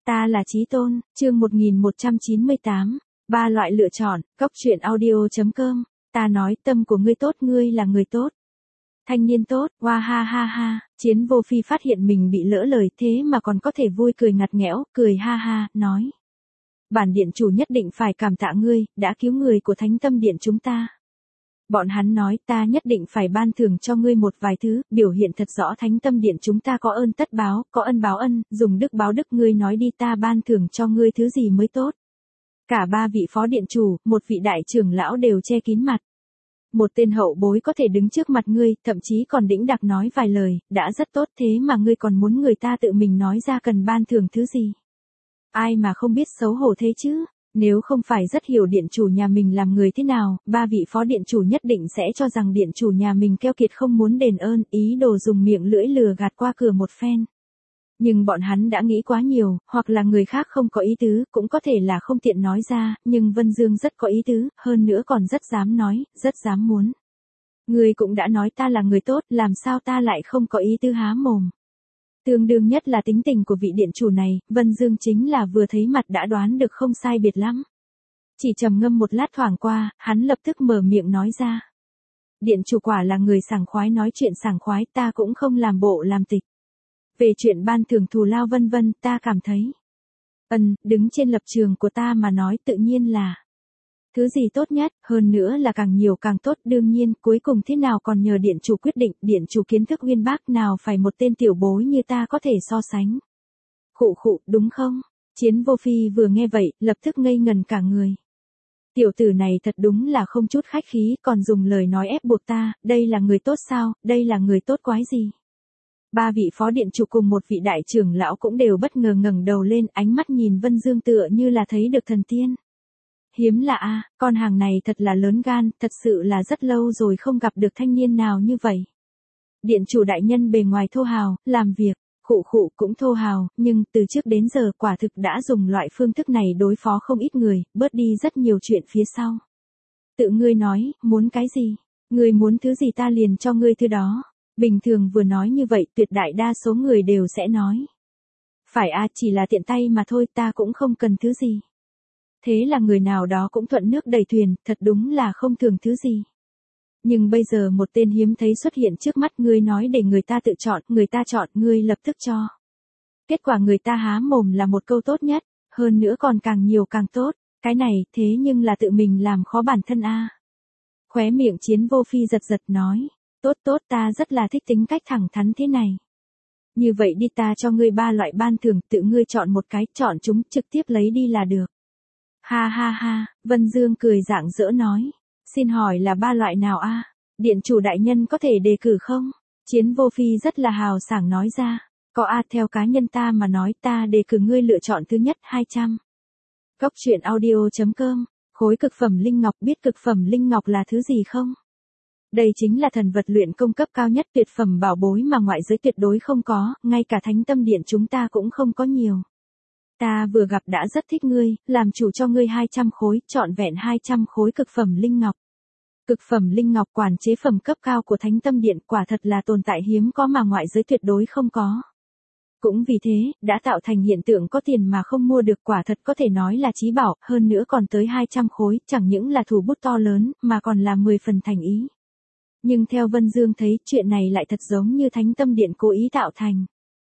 Ta là Chí Tôn, chương 1198, ba loại lựa chọn, Cốc truyện audio.com, ta nói tâm của ngươi tốt, ngươi là người tốt. Thanh niên tốt, hoa ha ha ha, Chiến Vô Phi phát hiện mình bị lỡ lời thế mà còn có thể vui cười ngặt nghẽo, cười ha ha, nói. Bản điện chủ nhất định phải cảm tạ ngươi, đã cứu người của Thánh Tâm Điện chúng ta. Bọn hắn nói ta nhất định phải ban thưởng cho ngươi một vài thứ, biểu hiện thật rõ Thánh Tâm Điện chúng ta có ơn tất báo, có ân báo ân, dùng đức báo đức, ngươi nói đi, ta ban thưởng cho ngươi thứ gì mới tốt. Cả ba vị phó điện chủ, một vị đại trưởng lão đều che kín mặt. Một tên hậu bối có thể đứng trước mặt ngươi, thậm chí còn đĩnh đạc nói vài lời, đã rất tốt, thế mà ngươi còn muốn người ta tự mình nói ra cần ban thưởng thứ gì. Ai mà không biết xấu hổ thế chứ? Nếu không phải rất hiểu điện chủ nhà mình làm người thế nào, ba vị phó điện chủ nhất định sẽ cho rằng điện chủ nhà mình keo kiệt không muốn đền ơn, ý đồ dùng miệng lưỡi lừa gạt qua cửa một phen. Nhưng bọn hắn đã nghĩ quá nhiều, hoặc là người khác không có ý tứ, cũng có thể là không tiện nói ra, nhưng Vân Dương rất có ý tứ, hơn nữa còn rất dám nói, rất dám muốn. Ngươi cũng đã nói ta là người tốt, làm sao ta lại không có ý tứ há mồm. Tương đương nhất là tính tình của vị điện chủ này, Vân Dương chính là vừa thấy mặt đã đoán được không sai biệt lắm. Chỉ trầm ngâm một lát thoảng qua, hắn lập tức mở miệng nói ra. Điện chủ quả là người sảng khoái, nói chuyện sảng khoái, ta cũng không làm bộ làm tịch. Về chuyện ban thưởng thù lao vân vân, ta cảm thấy. Đứng trên lập trường của ta mà nói tự nhiên là. Thứ gì tốt nhất, hơn nữa là càng nhiều càng tốt, đương nhiên, cuối cùng thế nào còn nhờ điện chủ quyết định, điện chủ kiến thức uyên bác, nào phải một tên tiểu bối như ta có thể so sánh. Khụ, đúng không? Chiến Vô Phi vừa nghe vậy, lập tức ngây ngần cả người. Tiểu tử này thật đúng là không chút khách khí, còn dùng lời nói ép buộc ta, đây là người tốt sao, đây là người tốt quái gì? Ba vị phó điện chủ cùng một vị đại trưởng lão cũng đều bất ngờ ngẩng đầu lên, ánh mắt nhìn Vân Dương tựa như là thấy được thần tiên. Hiếm lạ a, con hàng này thật là lớn gan, thật sự là rất lâu rồi không gặp được thanh niên nào như vậy. Điện chủ đại nhân bề ngoài thô hào, làm việc, khụ cũng thô hào, nhưng từ trước đến giờ quả thực đã dùng loại phương thức này đối phó không ít người, bớt đi rất nhiều chuyện phía sau. Tự ngươi nói, muốn cái gì? Ngươi muốn thứ gì ta liền cho ngươi thứ đó. Bình thường vừa nói như vậy, tuyệt đại đa số người đều sẽ nói. Phải a, chỉ là tiện tay mà thôi, ta cũng không cần thứ gì. Thế là người nào đó cũng thuận nước đẩy thuyền, thật đúng là không thường thứ gì. Nhưng bây giờ một tên hiếm thấy xuất hiện trước mắt, ngươi nói để người ta tự chọn, người ta chọn, ngươi lập tức cho. Kết quả người ta há mồm là một câu tốt nhất, hơn nữa còn càng nhiều càng tốt, cái này thế nhưng là tự mình làm khó bản thân a. Khóe miệng Chiến Vô Phi giật nói, tốt, ta rất là thích tính cách thẳng thắn thế này. Như vậy đi, ta cho ngươi ba loại ban thưởng, tự ngươi chọn một cái, chọn chúng, trực tiếp lấy đi là được. Ha ha ha, Vân Dương cười rạng rỡ nói, xin hỏi là ba loại nào a? Điện chủ đại nhân có thể đề cử không? Chiến Vô Phi rất là hào sảng nói ra, có a, theo cá nhân ta mà nói, ta đề cử ngươi lựa chọn thứ nhất 200. Cốc truyện audio.com, khối cực phẩm linh ngọc, biết cực phẩm linh ngọc là thứ gì không? Đây chính là thần vật luyện công cấp cao nhất, tuyệt phẩm bảo bối mà ngoại giới tuyệt đối không có, ngay cả Thánh Tâm Điện chúng ta cũng không có nhiều. Ta vừa gặp đã rất thích ngươi, làm chủ cho ngươi 200 khối, trọn vẹn 200 khối cực phẩm linh ngọc. Cực phẩm linh ngọc quản chế phẩm cấp cao của Thánh Tâm Điện quả thật là tồn tại hiếm có mà ngoại giới tuyệt đối không có. Cũng vì thế, đã tạo thành hiện tượng có tiền mà không mua được, quả thật có thể nói là chí bảo, hơn nữa còn tới 200 khối, chẳng những là thủ bút to lớn, mà còn là 10 phần thành ý. Nhưng theo Vân Dương thấy, chuyện này lại thật giống như Thánh Tâm Điện cố ý tạo thành.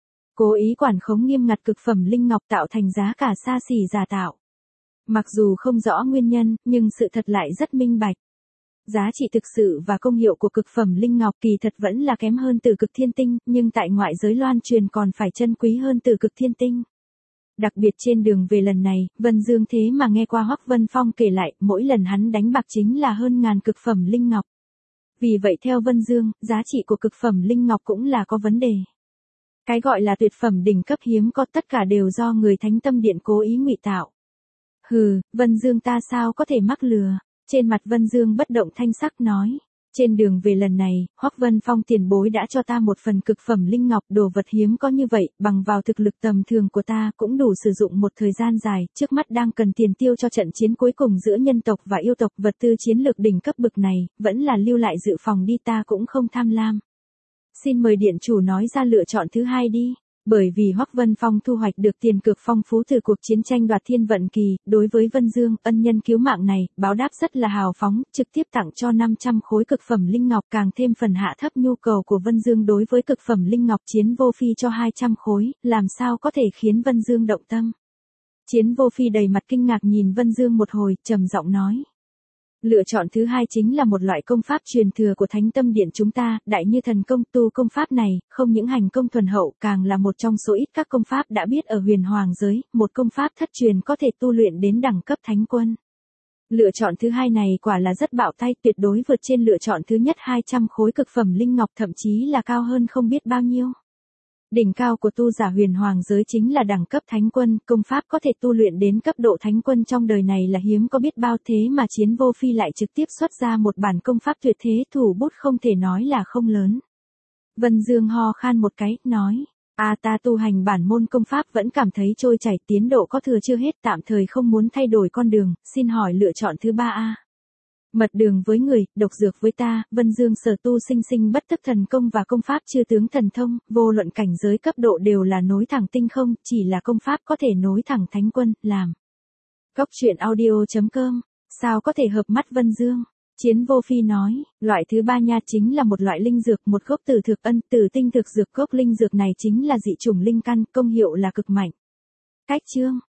Cố ý quản khống nghiêm ngặt cực phẩm linh ngọc, tạo thành giá cả xa xỉ giả tạo. Mặc dù không rõ nguyên nhân, nhưng sự thật lại rất minh bạch. Giá trị thực sự và công hiệu của cực phẩm linh ngọc kỳ thật vẫn là kém hơn từ cực thiên tinh, nhưng tại ngoại giới loan truyền còn phải chân quý hơn từ cực thiên tinh. Đặc biệt trên đường về lần này, Vân Dương thế mà nghe qua Hoắc Vân Phong kể lại, mỗi lần hắn đánh bạc chính là hơn ngàn cực phẩm linh ngọc. Vì vậy theo Vân Dương, giá trị của cực phẩm linh ngọc cũng là có vấn đề. Cái gọi là tuyệt phẩm đỉnh cấp hiếm có, tất cả đều do người Thánh Tâm Điện cố ý ngụy tạo. Hừ, Vân Dương ta sao có thể mắc lừa. Trên mặt Vân Dương bất động thanh sắc nói. Trên đường về lần này, Hoắc Vân Phong tiền bối đã cho ta một phần cực phẩm linh ngọc, đồ vật hiếm có như vậy, bằng vào thực lực tầm thường của ta cũng đủ sử dụng một thời gian dài, trước mắt đang cần tiền tiêu cho trận chiến cuối cùng giữa nhân tộc và yêu tộc, vật tư chiến lược đỉnh cấp bực này, vẫn là lưu lại dự phòng đi, ta cũng không tham lam. Xin mời điện chủ nói ra lựa chọn thứ hai đi. Bởi vì Hoắc Vân Phong thu hoạch được tiền cược phong phú từ cuộc chiến tranh đoạt thiên vận kỳ, đối với Vân Dương, ân nhân cứu mạng này, báo đáp rất là hào phóng, trực tiếp tặng cho 500 khối cực phẩm linh ngọc, càng thêm phần hạ thấp nhu cầu của Vân Dương đối với cực phẩm linh ngọc. Chiến Vô Phi cho 200 khối, làm sao có thể khiến Vân Dương động tâm. Chiến Vô Phi đầy mặt kinh ngạc nhìn Vân Dương một hồi, trầm giọng nói. Lựa chọn thứ hai chính là một loại công pháp truyền thừa của Thánh Tâm Điện chúng ta, Đại Như Thần Công. Tu công pháp này, không những hành công thuần hậu, càng là một trong số ít các công pháp đã biết ở huyền hoàng giới, một công pháp thất truyền có thể tu luyện đến đẳng cấp thánh quân. Lựa chọn thứ hai này quả là rất bạo tay, tuyệt đối vượt trên lựa chọn thứ nhất 200 khối cực phẩm linh ngọc, thậm chí là cao hơn không biết bao nhiêu. Đỉnh cao của tu giả huyền hoàng giới chính là đẳng cấp thánh quân, công pháp có thể tu luyện đến cấp độ thánh quân trong đời này là hiếm có biết bao, thế mà Chiến Vô Phi lại trực tiếp xuất ra một bản công pháp tuyệt thế, thủ bút không thể nói là không lớn. Vân Dương ho khan một cái, nói, ta tu hành bản môn công pháp vẫn cảm thấy trôi chảy, tiến độ có thừa chưa hết, tạm thời không muốn thay đổi con đường, xin hỏi lựa chọn thứ ba a. Mật đường với người, độc dược với ta. Vân Dương sở tu sinh sinh bất thức thần công và công pháp chư tướng thần thông, vô luận cảnh giới cấp độ đều là nối thẳng tinh không, chỉ là công pháp có thể nối thẳng thánh quân, làm. Góc truyện audio.com, sao có thể hợp mắt Vân Dương? Chiến Vô Phi nói, loại thứ ba nha chính là một loại linh dược, một gốc tử thực ân, tử tinh thực dược. Gốc linh dược này chính là dị chủng linh căn, công hiệu là cực mạnh. Cách chương